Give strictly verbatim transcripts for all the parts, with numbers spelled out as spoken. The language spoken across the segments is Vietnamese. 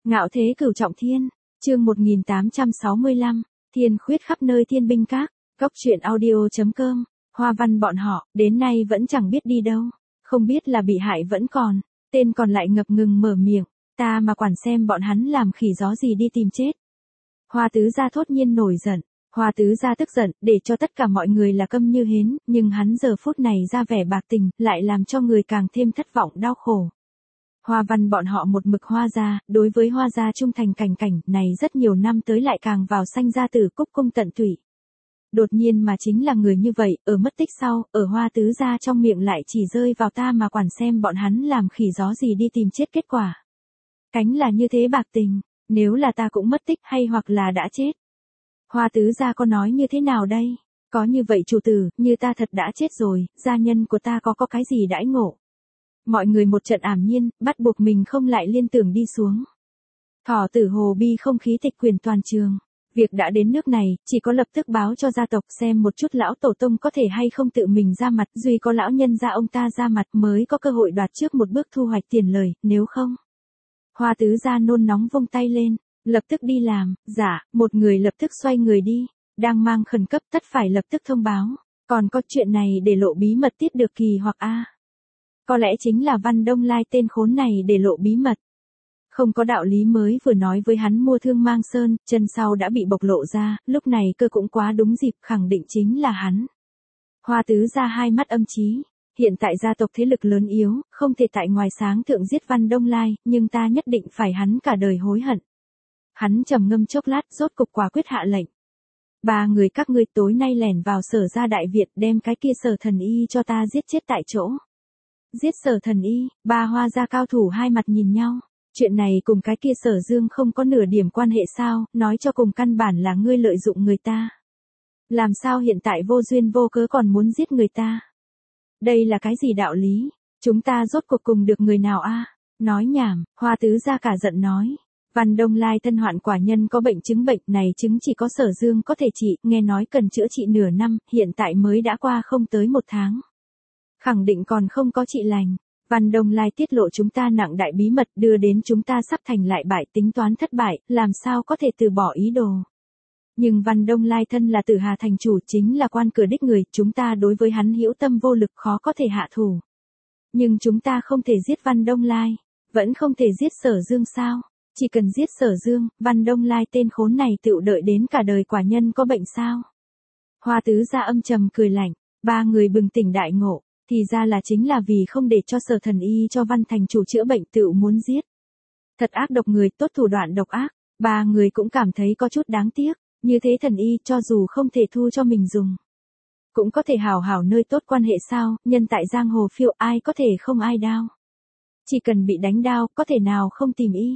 Ngạo thế cửu trọng thiên, chương một nghìn tám trăm sáu mươi lăm, thiên khuyết khắp nơi thiên binh các, góc truyện audio.com, Hoa Văn bọn họ, đến nay vẫn chẳng biết đi đâu, không biết là bị hại vẫn còn, tên còn lại ngập ngừng mở miệng, ta mà quản xem bọn hắn làm khỉ gió gì đi tìm chết. Hoa tứ gia thốt nhiên nổi giận, Hoa tứ gia tức giận, để cho tất cả mọi người là câm như hến, nhưng hắn giờ phút này ra vẻ bạc tình, lại làm cho người càng thêm thất vọng đau khổ. Hoa Văn bọn họ một mực Hoa gia, đối với Hoa gia trung thành cảnh cảnh này rất nhiều năm tới lại càng vào sanh gia tử cúc cung tận tủy. Đột nhiên mà chính là người như vậy, ở mất tích sau, ở Hoa tứ gia trong miệng lại chỉ rơi vào ta mà quản xem bọn hắn làm khỉ gió gì đi tìm chết kết quả. Cánh là như thế bạc tình, nếu là ta cũng mất tích hay hoặc là đã chết. Hoa tứ gia có nói như thế nào đây? Có như vậy chủ tử, như ta thật đã chết rồi, gia nhân của ta có có cái gì đãi ngộ? Mọi người một trận ảm nhiên, bắt buộc mình không lại liên tưởng đi xuống. Thỏ tử hồ bi không khí tịch quyền toàn trường. Việc đã đến nước này, chỉ có lập tức báo cho gia tộc xem một chút lão tổ tông có thể hay không tự mình ra mặt, duy có lão nhân gia ông ta ra mặt mới có cơ hội đoạt trước một bước thu hoạch tiền lời, nếu không. Hoa tứ gia nôn nóng vung tay lên, lập tức đi làm, dạ, một người lập tức xoay người đi, đang mang khẩn cấp tất phải lập tức thông báo, còn có chuyện này để lộ bí mật tiết được kỳ hoặc a. Có lẽ chính là Văn Đông Lai tên khốn này để lộ bí mật. Không có đạo lý mới vừa nói với hắn mua thương mang sơn, chân sau đã bị bộc lộ ra, lúc này cơ cũng quá đúng dịp khẳng định chính là hắn. Hoa tứ ra hai mắt âm trí, hiện tại gia tộc thế lực lớn yếu, không thể tại ngoài sáng thượng giết Văn Đông Lai, nhưng ta nhất định phải hắn cả đời hối hận. Hắn trầm ngâm chốc lát rốt cục quả quyết hạ lệnh. Ba người các ngươi tối nay lẻn vào Sở gia đại viện đem cái kia Sở thần y cho ta giết chết tại chỗ. Giết Sở thần y, ba Hoa gia cao thủ hai mặt nhìn nhau. Chuyện này cùng cái kia Sở Dương không có nửa điểm quan hệ sao, nói cho cùng căn bản là ngươi lợi dụng người ta. Làm sao hiện tại vô duyên vô cớ còn muốn giết người ta? Đây là cái gì đạo lý? Chúng ta rốt cuộc cùng được người nào a? Nói nhảm, Hoa tứ gia cả giận nói. Văn Đông Lai thân hoạn quả nhân có bệnh chứng bệnh này chứng chỉ có Sở Dương có thể trị, nghe nói cần chữa trị nửa năm, hiện tại mới đã qua không tới một tháng. Khẳng định còn không có trị lành. Văn Đông Lai tiết lộ chúng ta nặng đại bí mật đưa đến chúng ta sắp thành lại bại tính toán thất bại, làm sao có thể từ bỏ ý đồ. Nhưng Văn Đông Lai thân là Tử Hà thành chủ chính là quan cửa đích người, chúng ta đối với hắn hữu tâm vô lực khó có thể hạ thủ. Nhưng chúng ta không thể giết Văn Đông Lai, vẫn không thể giết Sở Dương sao? Chỉ cần giết Sở Dương, Văn Đông Lai tên khốn này tựu đợi đến cả đời quả nhân có bệnh sao? Hoa tứ gia âm trầm cười lạnh, ba người bừng tỉnh đại ngộ. Thì ra là chính là vì không để cho Sở thần y cho Văn thành chủ chữa bệnh tựu muốn giết. Thật ác độc người, tốt thủ đoạn độc ác, ba người cũng cảm thấy có chút đáng tiếc, như thế thần y cho dù không thể thu cho mình dùng. Cũng có thể hảo hảo nơi tốt quan hệ sao, nhân tại giang hồ phiêu ai có thể không ai đao. Chỉ cần bị đánh đao, có thể nào không tìm y.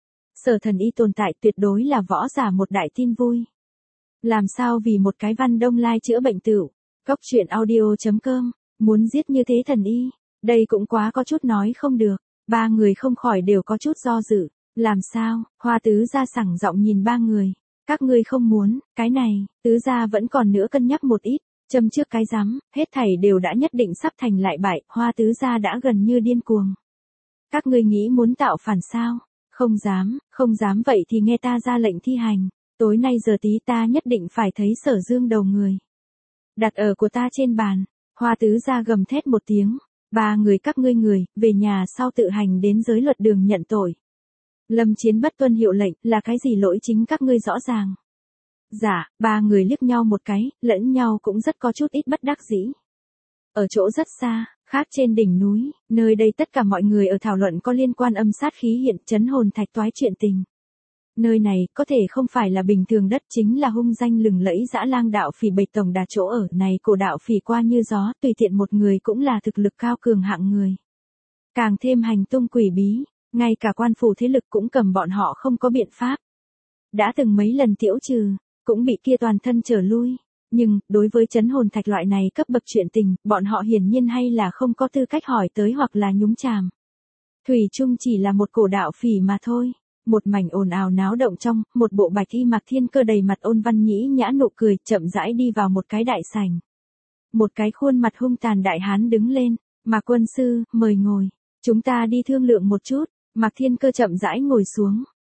Sở thần y tồn tại tuyệt đối là võ giả một đại tin vui. Làm sao vì một cái Văn Đông Lai chữa bệnh tựu, góc truyện audio.com. Muốn giết như thế thần y, đây cũng quá có chút nói không được, ba người không khỏi đều có chút do dự, làm sao, Hoa tứ gia sẳng giọng nhìn ba người, các ngươi không muốn, cái này, tứ gia vẫn còn nữa cân nhắc một ít, châm trước cái rắm, hết thảy đều đã nhất định sắp thành lại bại, Hoa tứ gia đã gần như điên cuồng. Các ngươi nghĩ muốn tạo phản sao, không dám, không dám vậy thì nghe ta ra lệnh thi hành, tối nay giờ tí ta nhất định phải thấy Sở Dương đầu người. Đặt ở của ta trên bàn. Hoa tứ gia gầm thét một tiếng, ba người các ngươi người, về nhà sau tự hành đến giới luật đường nhận tội. Lâm Chiến bất tuân hiệu lệnh, là cái gì lỗi chính các ngươi rõ ràng. Dạ, ba người liếc nhau một cái, lẫn nhau cũng rất có chút ít bất đắc dĩ. Ở chỗ rất xa, khác trên đỉnh núi, nơi đây tất cả mọi người ở thảo luận có liên quan âm sát khí hiện chấn hồn thạch toái chuyện tình. Nơi này, có thể không phải là bình thường đất chính là hung danh lừng lẫy dã lang đạo phỉ bầy tổng đà chỗ ở này cổ đạo phỉ qua như gió, tùy tiện một người cũng là thực lực cao cường hạng người. Càng thêm hành tung quỷ bí, ngay cả quan phủ thế lực cũng cầm bọn họ không có biện pháp. Đã từng mấy lần tiễu trừ, cũng bị kia toàn thân trở lui, nhưng, đối với chấn hồn thạch loại này cấp bậc chuyện tình, bọn họ hiển nhiên hay là không có tư cách hỏi tới hoặc là nhúng chàm. Thủy chung chỉ là một cổ đạo phỉ mà thôi. Một mảnh ồn ào náo động trong, một bộ bạch y Mạc Thiên Cơ đầy mặt ôn văn nhĩ nhã nụ cười, chậm rãi đi vào một cái đại sảnh. Một cái khuôn mặt hung tàn đại hán đứng lên, Mạc quân sư, mời ngồi, chúng ta đi thương lượng một chút. Mạc Thiên Cơ chậm rãi ngồi xuống,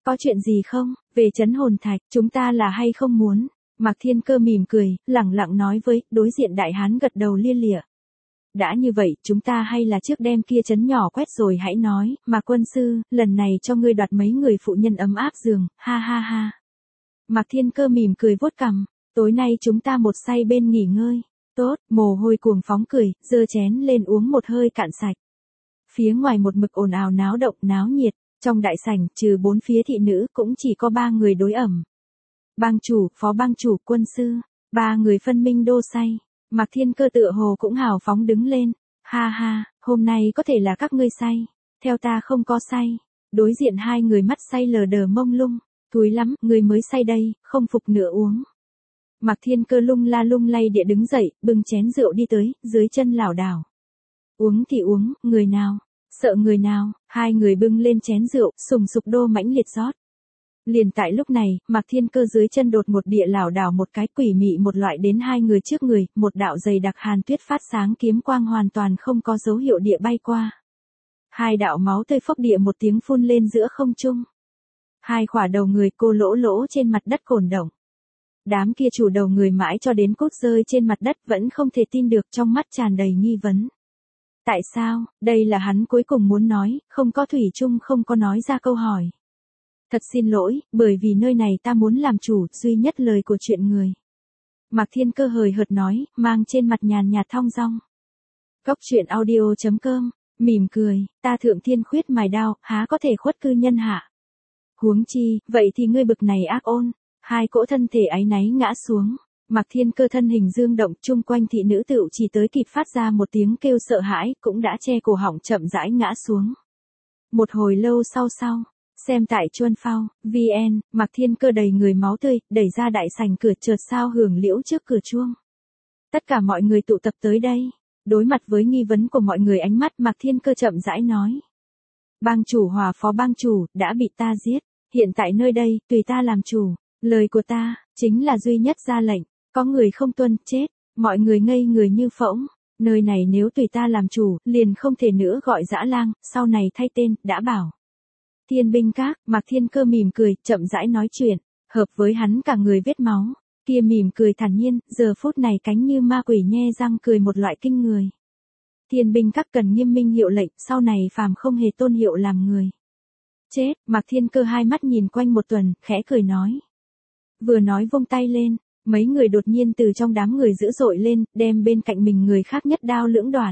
có chuyện gì không, về trấn hồn thạch, chúng ta là hay không muốn. Mạc Thiên Cơ mỉm cười, lẳng lặng nói với, đối diện đại hán gật đầu lia lịa. Đã như vậy, chúng ta hay là trước đem kia trấn nhỏ quét rồi hãy nói, mà quân sư, lần này cho ngươi đoạt mấy người phụ nhân ấm áp giường, ha ha ha. Mạc Thiên Cơ mỉm cười vuốt cằm, tối nay chúng ta một say bên nghỉ ngơi. Tốt, mồ hôi cuồng phóng cười, giơ chén lên uống một hơi cạn sạch. Phía ngoài một mực ồn ào náo động náo nhiệt, trong đại sảnh trừ bốn phía thị nữ cũng chỉ có ba người đối ẩm. Bang chủ, phó bang chủ, quân sư, ba người phân minh đô say. Mạc Thiên Cơ tựa hồ cũng hào phóng đứng lên, ha ha, hôm nay có thể là các ngươi say, theo ta không có say. Đối diện hai người mắt say lờ đờ mông lung, thúi lắm, người mới say đây, không phục nữa uống. Mạc Thiên Cơ lung la lung lay địa đứng dậy, bưng chén rượu đi tới, dưới chân lảo đảo. Uống thì uống, người nào, sợ người nào, hai người bưng lên chén rượu, sùng sục đô mãnh liệt rót. Liền tại lúc này, Mạc Thiên Cơ dưới chân đột một địa lảo đảo một cái quỷ mị một loại đến hai người trước người, một đạo dày đặc hàn tuyết phát sáng kiếm quang hoàn toàn không có dấu hiệu địa bay qua. Hai đạo máu tươi phốc địa một tiếng phun lên giữa không trung. Hai khỏa đầu người cô lỗ lỗ trên mặt đất cổn động. Đám kia chủ đầu người mãi cho đến cốt rơi trên mặt đất vẫn không thể tin được, trong mắt tràn đầy nghi vấn. Tại sao, đây là hắn cuối cùng muốn nói, không có thủy chung không có nói ra câu hỏi. Thật xin lỗi, bởi vì nơi này ta muốn làm chủ, duy nhất lời của chuyện người. Mạc Thiên Cơ hời hợt nói, mang trên mặt nhàn nhạt thong dong. Cốc truyện audio chấm com, mỉm cười, ta thượng thiên khuyết mài đao, há có thể khuất cư nhân hạ. Huống chi, vậy thì ngươi bực này ác ôn. Hai cỗ thân thể áy náy ngã xuống. Mạc Thiên Cơ thân hình dương động, chung quanh thị nữ tựu chỉ tới kịp phát ra một tiếng kêu sợ hãi, cũng đã che cổ họng chậm rãi ngã xuống. Một hồi lâu sau sau, xem tại Chuân Phao, vê en, Mạc Thiên Cơ đầy người máu tươi, đẩy ra đại sảnh cửa chợt sao hưởng liễu trước cửa chuông. Tất cả mọi người tụ tập tới đây, đối mặt với nghi vấn của mọi người ánh mắt Mạc Thiên Cơ chậm rãi nói. Bang chủ hòa phó bang chủ, đã bị ta giết, hiện tại nơi đây, tùy ta làm chủ. Lời của ta, chính là duy nhất ra lệnh, có người không tuân, chết, mọi người ngây người như phỗng, nơi này nếu tùy ta làm chủ, liền không thể nữa gọi dã lang, sau này thay tên, đã bảo. Thiên binh các, Mạc Thiên Cơ mỉm cười, chậm rãi nói chuyện, hợp với hắn cả người vết máu, kia mỉm cười thản nhiên, giờ phút này cánh như ma quỷ nhe răng cười một loại kinh người. Thiên binh các cần nghiêm minh hiệu lệnh, sau này phàm không hề tôn hiệu làm người. Chết, Mạc Thiên Cơ hai mắt nhìn quanh một tuần, khẽ cười nói. Vừa nói vung tay lên, mấy người đột nhiên từ trong đám người dữ dội lên, đem bên cạnh mình người khác nhất đao lưỡng đoạn.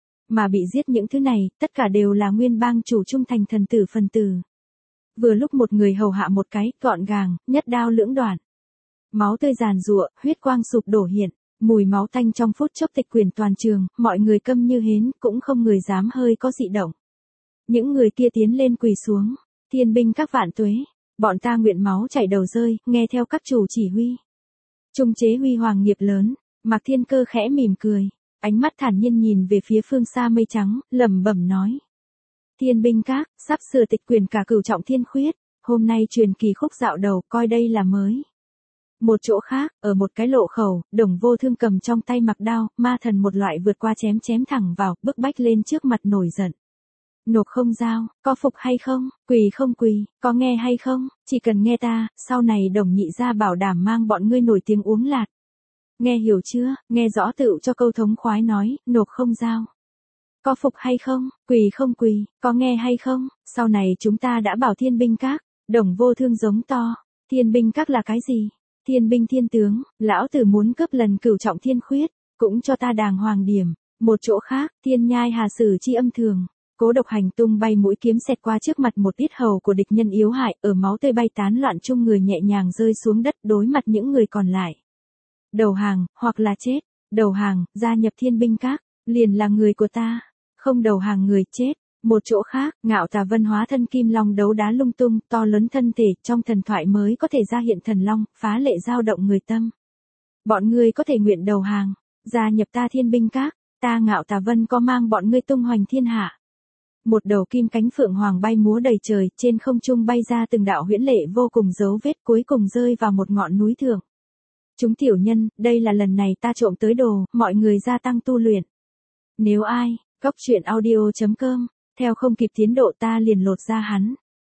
Mà bị giết những thứ này, tất cả đều là nguyên bang chủ trung thành thần tử phần tử. Vừa lúc một người hầu hạ một cái, gọn gàng, nhất đao lưỡng đoạn. Máu tươi giàn giụa, huyết quang sụp đổ hiện, mùi máu tanh trong phút chốc tịch quyển toàn trường, mọi người câm như hến, cũng không người dám hơi có dị động. Những người kia tiến lên quỳ xuống, thiên binh các vạn tuế. Bọn ta nguyện máu chảy đầu rơi, nghe theo các chủ chỉ huy. Trung chế huy hoàng nghiệp lớn, Mạc Thiên Cơ khẽ mỉm cười, ánh mắt thản nhiên nhìn về phía phương xa mây trắng, lẩm bẩm nói. Thiên binh các, sắp sửa tịch quyền cả cửu trọng thiên khuyết, hôm nay truyền kỳ khúc dạo đầu, coi đây là mới. Một chỗ khác, ở một cái lộ khẩu, Đồng Vô Thương cầm trong tay mặc đao, ma thần một loại vượt qua chém chém thẳng vào, bức bách lên trước mặt nổi giận. Nộp không giao, có phục hay không, quỳ không quỳ, có nghe hay không, chỉ cần nghe ta, sau này Đồng nhị gia bảo đảm mang bọn ngươi nổi tiếng uống lạt. Nghe hiểu chưa, nghe rõ tựu cho câu thống khoái nói, nộp không giao. Có phục hay không, quỳ không quỳ, có nghe hay không, sau này chúng ta đã bảo thiên binh các, Đồng Vô Thương giống to, thiên binh các là cái gì? Thiên binh thiên tướng, lão tử muốn cướp lần cửu trọng thiên khuyết, cũng cho ta đàng hoàng điểm. Một chỗ khác, thiên nhai hà sử chi âm thường. Cố Độc hành tung bay mũi kiếm xẹt qua trước mặt một ít hầu của địch nhân yếu hại, ở máu tươi bay tán loạn chung người nhẹ nhàng rơi xuống đất đối mặt những người còn lại. Đầu hàng, hoặc là chết, đầu hàng, gia nhập thiên binh các, liền là người của ta, không đầu hàng người chết. Một chỗ khác, Ngạo Tà Vân hóa thân kim long đấu đá lung tung, to lớn thân thể, trong thần thoại mới có thể ra hiện thần long, phá lệ dao động người tâm. Bọn ngươi có thể nguyện đầu hàng, gia nhập ta thiên binh các, ta Ngạo Tà Vân có mang bọn ngươi tung hoành thiên hạ. Một đầu kim cánh phượng hoàng bay múa đầy trời, trên không trung bay ra từng đạo huyễn lệ vô cùng dấu vết, cuối cùng rơi vào một ngọn núi thượng. Chúng tiểu nhân, đây là lần này ta trộm tới đồ, mọi người gia tăng tu luyện. Nếu ai, cốc truyện audio chấm com, theo không kịp tiến độ ta liền lột ra hắn,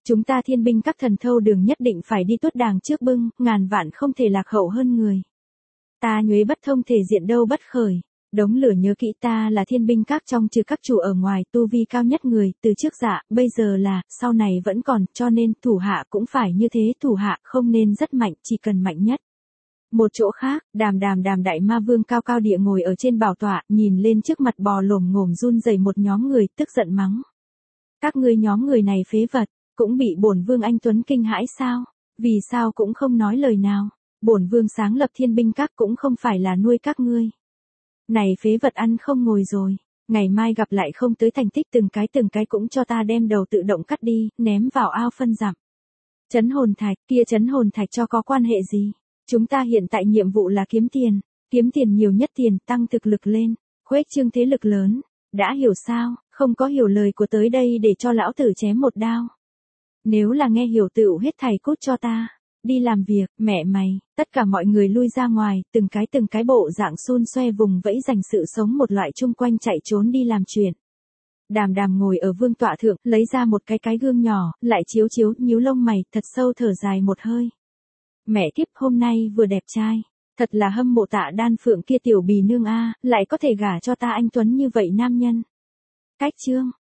Chúng ta thiên binh các thần thâu đường nhất định phải đi tuốt đàng trước bưng, ngàn vạn không thể lạc hậu hơn người. Ta nhuế bất thông thể diện đâu bất khởi. Đống lửa nhớ kỹ ta là thiên binh các trong trừ các chủ ở ngoài tu vi cao nhất người, từ trước dạ, bây giờ là, sau này vẫn còn, cho nên thủ hạ cũng phải như thế, thủ hạ không nên rất mạnh, chỉ cần mạnh nhất. Một chỗ khác, đàm đàm đàm đại ma vương cao cao địa ngồi ở trên bảo tọa, nhìn lên trước mặt bò lồm ngồm run rẩy một nhóm người, tức giận mắng. Các ngươi nhóm người này phế vật, cũng bị bổn vương anh Tuấn kinh hãi sao? Vì sao cũng không nói lời nào? Bổn vương sáng lập thiên binh các cũng không phải là nuôi các ngươi. Này phế vật ăn không ngồi rồi, ngày mai gặp lại không tới thành tích từng cái từng cái cũng cho ta đem đầu tự động cắt đi, ném vào ao phân dặm. Chấn hồn thạch, kia chấn hồn thạch cho có quan hệ gì? Chúng ta hiện tại nhiệm vụ là kiếm tiền, kiếm tiền nhiều nhất tiền, tăng thực lực lên, khuếch trương thế lực lớn. Đã hiểu sao, không có hiểu lời của tới đây để cho lão tử chém một đao. Nếu là nghe hiểu tựu hết thầy cút cho ta. Đi làm việc, mẹ mày, tất cả mọi người lui ra ngoài, từng cái từng cái bộ dạng xôn xoe vùng vẫy dành sự sống một loại chung quanh chạy trốn đi làm chuyện. Đàm đàm ngồi ở vương tọa thượng, lấy ra một cái cái gương nhỏ, lại chiếu chiếu, nhíu lông mày, thật sâu thở dài một hơi. Mẹ kiếp hôm nay vừa đẹp trai, thật là hâm mộ Tạ Đan Phượng kia tiểu bì nương a, lại có thể gả cho ta anh Tuấn như vậy nam nhân. Cách chương.